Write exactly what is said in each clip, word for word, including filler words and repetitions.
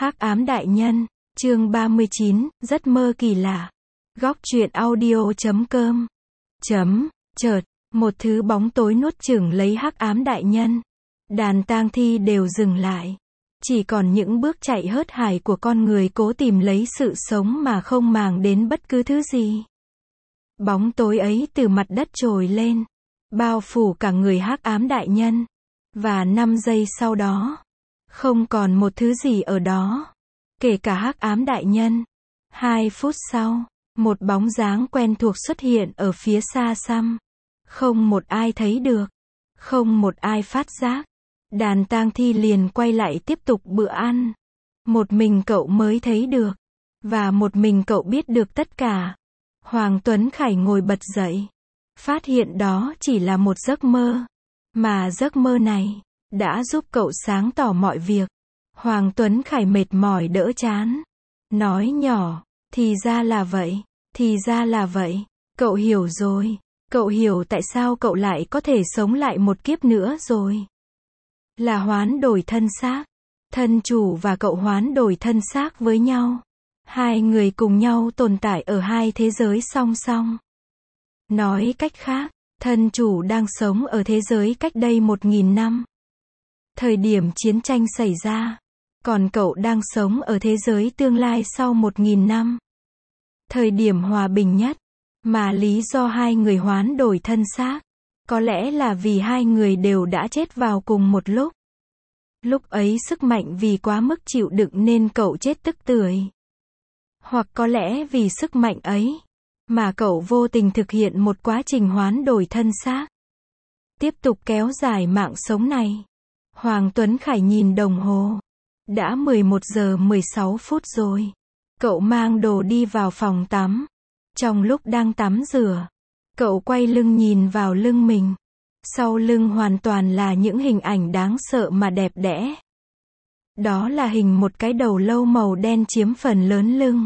Hắc ám đại nhân, chương ba mươi chín, giấc mơ kỳ lạ. Góc truyện audio chấm com. Chấm, chợt, một thứ bóng tối nuốt chửng lấy hắc ám đại nhân. Đàn tang thi đều dừng lại. Chỉ còn những bước chạy hớt hải của con người cố tìm lấy sự sống mà không màng đến bất cứ thứ gì. Bóng tối ấy từ mặt đất trồi lên, bao phủ cả người hắc ám đại nhân. Và năm giây sau đó, không còn một thứ gì ở đó, kể cả hắc ám đại nhân. Hai phút sau, một bóng dáng quen thuộc xuất hiện ở phía xa xăm. Không một ai thấy được, không một ai phát giác. Đàn tang thi liền quay lại tiếp tục bữa ăn. Một mình cậu mới thấy được, và một mình cậu biết được tất cả. Hoàng Tuấn Khải ngồi bật dậy, phát hiện đó chỉ là một giấc mơ, mà giấc mơ này đã giúp cậu sáng tỏ mọi việc. Hoàng Tuấn Khải mệt mỏi đỡ chán, nói nhỏ, thì ra là vậy, thì ra là vậy, cậu hiểu rồi, cậu hiểu tại sao cậu lại có thể sống lại một kiếp nữa rồi. Là hoán đổi thân xác, thân chủ và cậu hoán đổi thân xác với nhau. Hai người cùng nhau tồn tại ở hai thế giới song song. Nói cách khác, thân chủ đang sống ở thế giới cách đây một nghìn năm. Thời điểm chiến tranh xảy ra, còn cậu đang sống ở thế giới tương lai sau một nghìn năm. Thời điểm hòa bình nhất, mà lý do hai người hoán đổi thân xác, có lẽ là vì hai người đều đã chết vào cùng một lúc. Lúc ấy sức mạnh vì quá mức chịu đựng nên cậu chết tức tưởi. Hoặc có lẽ vì sức mạnh ấy, mà cậu vô tình thực hiện một quá trình hoán đổi thân xác. Tiếp tục kéo dài mạng sống này. Hoàng Tuấn Khải nhìn đồng hồ. Đã mười một giờ mười sáu phút rồi. Cậu mang đồ đi vào phòng tắm. Trong lúc đang tắm rửa, cậu quay lưng nhìn vào lưng mình. Sau lưng hoàn toàn là những hình ảnh đáng sợ mà đẹp đẽ. Đó là hình một cái đầu lâu màu đen chiếm phần lớn lưng.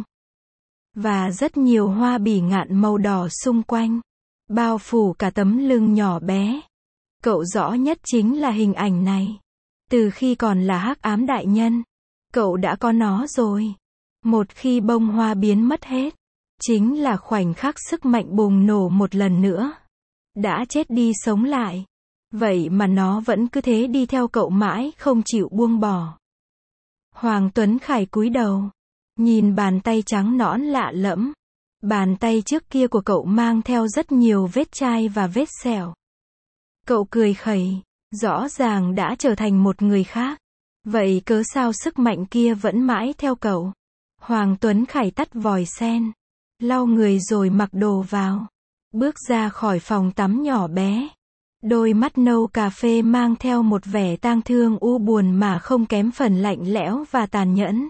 Và rất nhiều hoa bỉ ngạn màu đỏ xung quanh, bao phủ cả tấm lưng nhỏ bé. Cậu rõ nhất chính là hình ảnh này. Từ khi còn là hắc ám đại nhân, cậu đã có nó rồi. Một khi bông hoa biến mất hết, chính là khoảnh khắc sức mạnh bùng nổ một lần nữa. Đã chết đi sống lại. Vậy mà nó vẫn cứ thế đi theo cậu mãi không chịu buông bỏ. Hoàng Tuấn Khải cúi đầu, nhìn bàn tay trắng nõn lạ lẫm. Bàn tay trước kia của cậu mang theo rất nhiều vết chai và vết sẹo. Cậu cười khẩy, rõ ràng đã trở thành một người khác. Vậy cớ sao sức mạnh kia vẫn mãi theo cậu? Hoàng Tuấn Khải tắt vòi sen, lau người rồi mặc đồ vào. Bước ra khỏi phòng tắm nhỏ bé. Đôi mắt nâu cà phê mang theo một vẻ tang thương u buồn mà không kém phần lạnh lẽo và tàn nhẫn.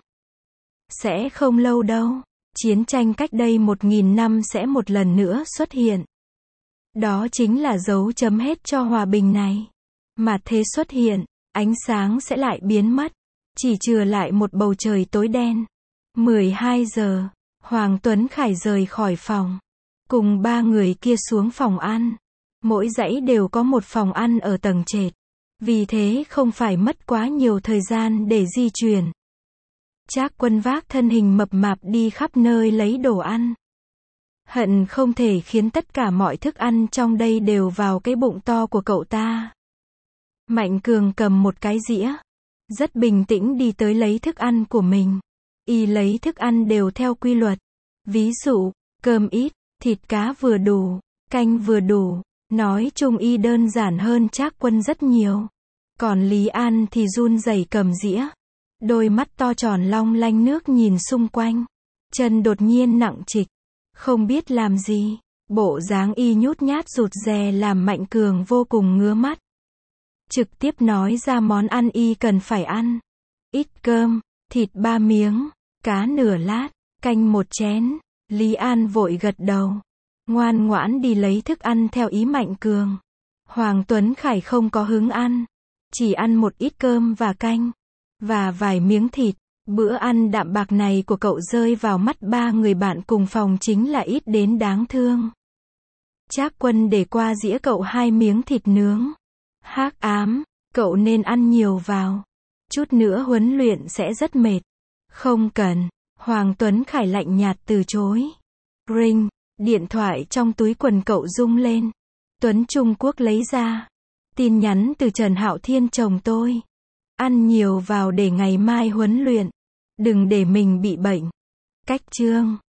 Sẽ không lâu đâu, chiến tranh cách đây một nghìn năm sẽ một lần nữa xuất hiện. Đó chính là dấu chấm hết cho hòa bình này. Mà thế xuất hiện, ánh sáng sẽ lại biến mất, chỉ chừa lại một bầu trời tối đen. mười hai giờ, Hoàng Tuấn Khải rời khỏi phòng, cùng ba người kia xuống phòng ăn. Mỗi dãy đều có một phòng ăn ở tầng trệt. Vì thế không phải mất quá nhiều thời gian để di chuyển. Trác Quân vác thân hình mập mạp đi khắp nơi lấy đồ ăn. Hận không thể khiến tất cả mọi thức ăn trong đây đều vào cái bụng to của cậu ta. Mạnh Cường cầm một cái dĩa, rất bình tĩnh đi tới lấy thức ăn của mình. Y lấy thức ăn đều theo quy luật. Ví dụ, cơm ít, thịt cá vừa đủ, canh vừa đủ. Nói chung y đơn giản hơn Trác Quân rất nhiều. Còn Lý An thì run rẩy cầm dĩa. Đôi mắt to tròn long lanh nước nhìn xung quanh. Chân đột nhiên nặng trịch. Không biết làm gì. Bộ dáng y nhút nhát rụt rè làm Mạnh Cường vô cùng ngứa mắt. Trực tiếp nói ra món ăn y cần phải ăn. Ít cơm, thịt ba miếng, cá nửa lát, canh một chén. Lý An vội gật đầu. Ngoan ngoãn đi lấy thức ăn theo ý Mạnh Cường. Hoàng Tuấn Khải không có hứng ăn. Chỉ ăn một ít cơm và canh. Và vài miếng thịt. Bữa ăn đạm bạc này của cậu rơi vào mắt ba người bạn cùng phòng chính là ít đến đáng thương. Trác Quân để qua dĩa cậu hai miếng thịt nướng. Hắc ám, cậu nên ăn nhiều vào. Chút nữa huấn luyện sẽ rất mệt. Không cần. Hoàng Tuấn Khải lạnh nhạt từ chối. Ring. Điện thoại trong túi quần cậu rung lên. Tuấn Trung Quốc lấy ra. Tin nhắn từ Trần Hạo Thiên chồng tôi. Ăn nhiều vào để ngày mai huấn luyện. Đừng để mình bị bệnh. Cách chương.